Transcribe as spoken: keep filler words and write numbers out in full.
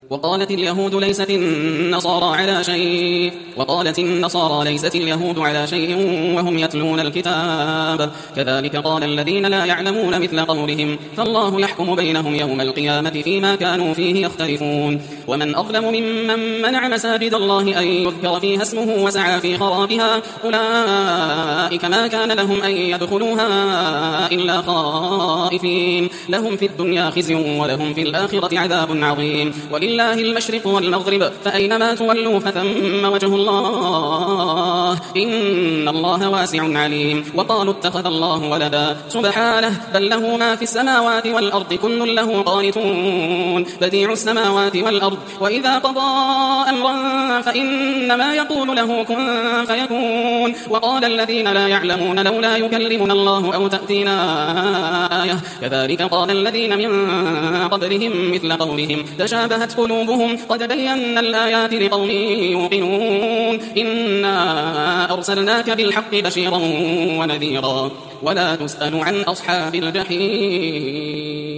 وقالت اليهود ليست النصارى على شيء وقالت النصارى ليست اليهود على شيء وهم يتلون الكتاب كذلك قال الذين لا يعلمون مثل قولهم فالله يحكم بينهم يوم القيامة فيما كانوا فيه يختلفون ومن أظلم ممن منع مساجد الله أن يذكر فيها اسمه وسعى في خرابها أولئك ما كان لهم أن يدخلوها إلا خائفين لهم في الدنيا خزي ولهم في الآخرة عذاب عظيم ولله المشرق والمغرب فأينما تولوا فثم وجه الله إن الله واسع عليم وقالوا اتخذ الله ولدا سبحانه بل له ما في السماوات والأرض كل له قانتون بديع السماوات والأرض وإذا قضى أمرا فإنما يقول له كن فيكون وقال الذين لا يعلمون لولا يكلمنا الله أو تأتينا آية كذلك قال الذين من قبلهم مثل قولهم تشابهت قلوبهم قد بينا الآيات لقوم يوقنون إنا أرسلناك بالحق بشيرا ونذيرا ولا تسأل عن أصحاب الجحيم.